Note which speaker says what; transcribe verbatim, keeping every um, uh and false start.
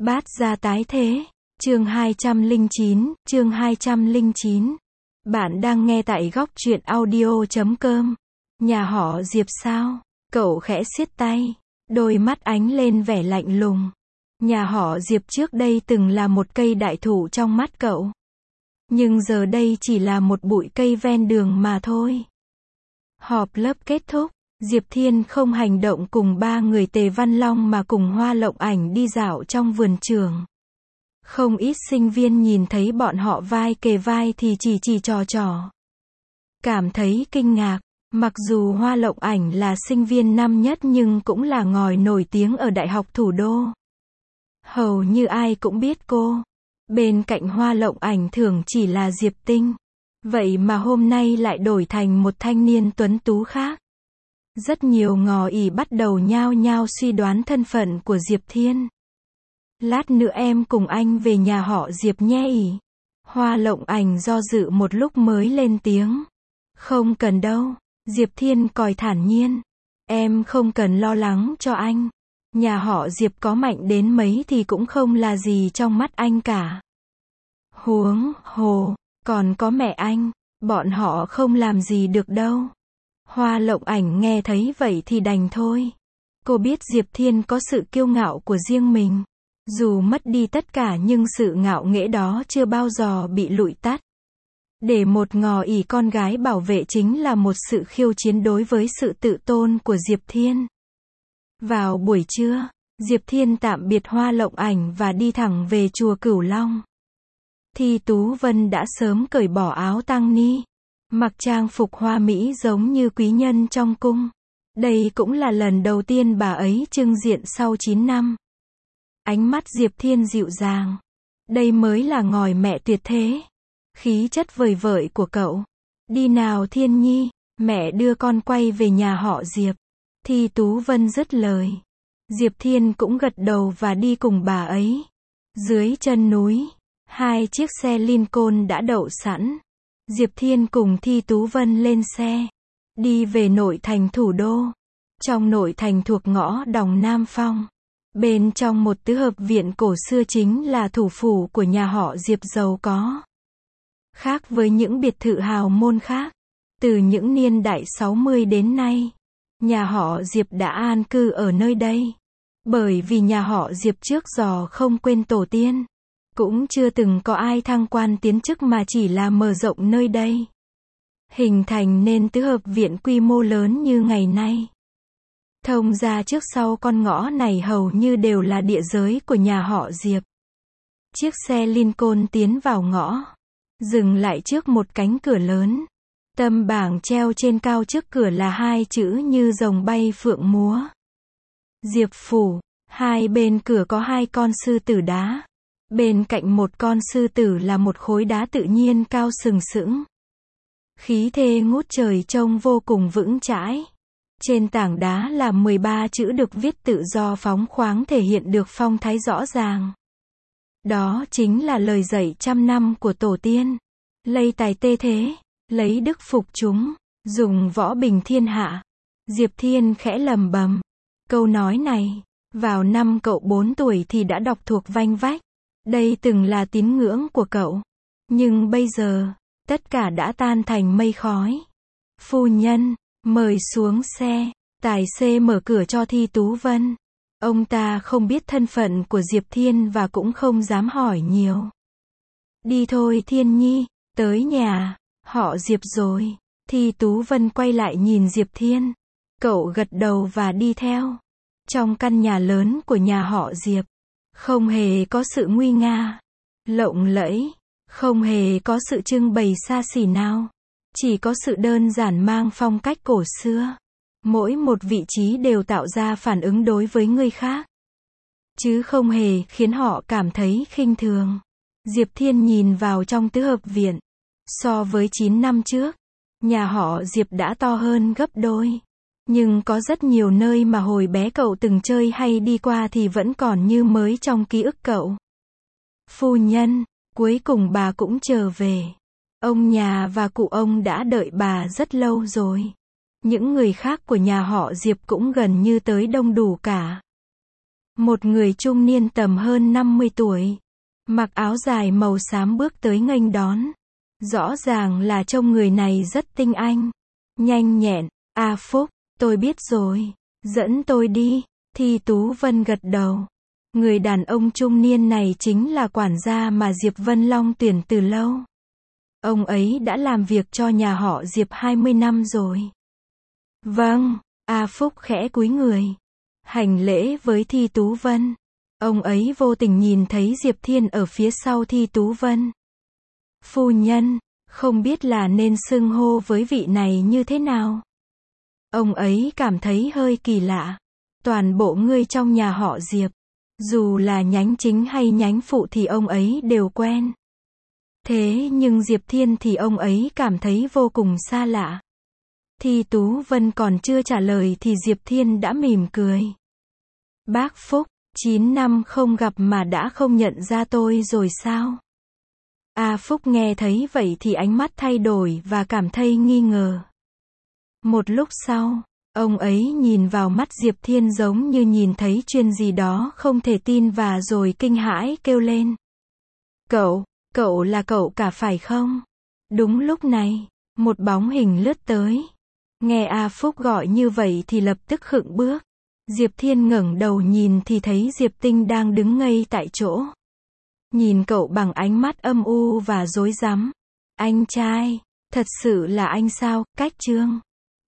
Speaker 1: Bát gia tái thế. Chương hai trăm lẻ chín, chương hai trăm lẻ chín. Bạn đang nghe tại góc truyện audio chấm com. Nhà họ Diệp sao? Cậu khẽ siết tay, đôi mắt ánh lên vẻ lạnh lùng. Nhà họ Diệp trước đây từng là một cây đại thụ trong mắt cậu. Nhưng giờ đây chỉ là một bụi cây ven đường mà thôi. Họp lớp kết thúc, Diệp Thiên không hành động cùng ba người Tề Văn Long mà cùng Hoa Lộng Ảnh đi dạo trong vườn trường. Không ít sinh viên nhìn thấy bọn họ vai kề vai thì chỉ chỉ trò trò. Cảm thấy kinh ngạc, mặc dù Hoa Lộng Ảnh là sinh viên năm nhất nhưng cũng là ngòi nổi tiếng ở Đại học Thủ đô. Hầu như ai cũng biết cô. Bên cạnh Hoa Lộng Ảnh thường chỉ là Diệp Tinh. Vậy mà hôm nay lại đổi thành một thanh niên tuấn tú khác. Rất nhiều ngò ỉ bắt đầu nhao nhao suy đoán thân phận của Diệp Thiên. Lát nữa em cùng anh về nhà họ Diệp nhé ỉ. Hoa Lộng Ảnh do dự một lúc mới lên tiếng. Không cần đâu. Diệp Thiên còi thản nhiên. Em không cần lo lắng cho anh. Nhà họ Diệp có mạnh đến mấy thì cũng không là gì trong mắt anh cả. Huống hồ, còn có mẹ anh, bọn họ không làm gì được đâu. Hoa Lộng Ảnh nghe thấy vậy thì đành thôi. Cô biết Diệp Thiên có sự kiêu ngạo của riêng mình. Dù mất đi tất cả nhưng sự ngạo nghễ đó chưa bao giờ bị lụi tắt. Để một ngò ỉ con gái bảo vệ chính là một sự khiêu chiến đối với sự tự tôn của Diệp Thiên. Vào buổi trưa, Diệp Thiên tạm biệt Hoa Lộng Ảnh và đi thẳng về chùa Cửu Long. Thi Tú Vân đã sớm cởi bỏ áo tang ni, mặc trang phục hoa mỹ giống như quý nhân trong cung. Đây cũng là lần đầu tiên bà ấy trưng diện sau chín năm. Ánh mắt Diệp Thiên dịu dàng. Đây mới là ngòi mẹ tuyệt thế. Khí chất vời vợi của cậu. Đi nào Thiên Nhi, mẹ đưa con quay về nhà họ Diệp. Thi Tú Vân dứt lời. Diệp Thiên cũng gật đầu và đi cùng bà ấy. Dưới chân núi, hai chiếc xe Lincoln đã đậu sẵn. Diệp Thiên cùng Thi Tú Vân lên xe, đi về nội thành thủ đô. Trong nội thành thuộc ngõ Đồng Nam Phong. Bên trong một tứ hợp viện cổ xưa chính là thủ phủ của nhà họ Diệp giàu có. Khác với những biệt thự hào môn khác, từ những niên đại sáu mươi đến nay, nhà họ Diệp đã an cư ở nơi đây. Bởi vì nhà họ Diệp trước giờ không quên tổ tiên. Cũng chưa từng có ai thăng quan tiến chức mà chỉ là mở rộng nơi đây. Hình thành nên tứ hợp viện quy mô lớn như ngày nay. Thông ra trước sau con ngõ này hầu như đều là địa giới của nhà họ Diệp. Chiếc xe Lincoln tiến vào ngõ, dừng lại trước một cánh cửa lớn. Tấm bảng treo trên cao trước cửa là hai chữ như rồng bay phượng múa. Diệp Phủ. Hai bên cửa có hai con sư tử đá. Bên cạnh một con sư tử là một khối đá tự nhiên cao sừng sững. Khí thế ngút trời trông vô cùng vững chãi. Trên tảng đá là mười ba chữ được viết tự do phóng khoáng thể hiện được phong thái rõ ràng. Đó chính là lời dạy trăm năm của tổ tiên. Lây tài tê thế, lấy đức phục chúng, dùng võ bình thiên hạ. Diệp Thiên khẽ lầm bầm. Câu nói này, vào năm cậu bốn tuổi thì đã đọc thuộc vanh vách. Đây từng là tín ngưỡng của cậu. Nhưng bây giờ, tất cả đã tan thành mây khói. Phu nhân, mời xuống xe. Tài xế mở cửa cho Thi Tú Vân. Ông ta không biết thân phận của Diệp Thiên và cũng không dám hỏi nhiều. Đi thôi Thiên Nhi, tới nhà, họ Diệp rồi. Thi Tú Vân quay lại nhìn Diệp Thiên. Cậu gật đầu và đi theo. Trong căn nhà lớn của nhà họ Diệp, không hề có sự nguy nga, lộng lẫy, không hề có sự trưng bày xa xỉ nào. Chỉ có sự đơn giản mang phong cách cổ xưa. Mỗi một vị trí đều tạo ra phản ứng đối với người khác, chứ không hề khiến họ cảm thấy khinh thường. Diệp Thiên nhìn vào trong tứ hợp viện. So với chín năm trước, nhà họ Diệp đã to hơn gấp đôi. Nhưng có rất nhiều nơi mà hồi bé cậu từng chơi hay đi qua thì vẫn còn như mới trong ký ức cậu. Phu nhân, cuối cùng bà cũng trở về. Ông nhà và cụ ông đã đợi bà rất lâu rồi. Những người khác của nhà họ Diệp cũng gần như tới đông đủ cả. Một người trung niên tầm hơn năm mươi tuổi, mặc áo dài màu xám bước tới nghênh đón. Rõ ràng là trông người này rất tinh anh, nhanh nhẹn. A Phúc, tôi biết rồi, dẫn tôi đi. Thi Tú Vân gật đầu. Người đàn ông trung niên này chính là quản gia mà Diệp Vân Long tuyển từ lâu. Ông ấy đã làm việc cho nhà họ Diệp hai mươi năm rồi. Vâng, A Phúc khẽ cúi người, hành lễ với Thi Tú Vân. Ông ấy vô tình nhìn thấy Diệp Thiên ở phía sau Thi Tú Vân. Phu nhân, không biết là nên xưng hô với vị này như thế nào? Ông ấy cảm thấy hơi kỳ lạ. Toàn bộ người trong nhà họ Diệp, dù là nhánh chính hay nhánh phụ thì ông ấy đều quen. Thế nhưng Diệp Thiên thì ông ấy cảm thấy vô cùng xa lạ. Thi Tú Vân còn chưa trả lời thì Diệp Thiên đã mỉm cười. Bác Phúc, chín năm không gặp mà đã không nhận ra tôi rồi sao? A Phúc nghe thấy vậy thì ánh mắt thay đổi và cảm thấy nghi ngờ. Một lúc sau, ông ấy nhìn vào mắt Diệp Thiên giống như nhìn thấy chuyện gì đó không thể tin và rồi kinh hãi kêu lên. Cậu, cậu là cậu cả phải không? Đúng lúc này, một bóng hình lướt tới. Nghe A Phúc gọi như vậy thì lập tức khựng bước. Diệp Thiên ngẩng đầu nhìn thì thấy Diệp Tinh đang đứng ngây tại chỗ. Nhìn cậu bằng ánh mắt âm u và rối rắm. Anh trai, thật sự là anh sao? Cách Trương.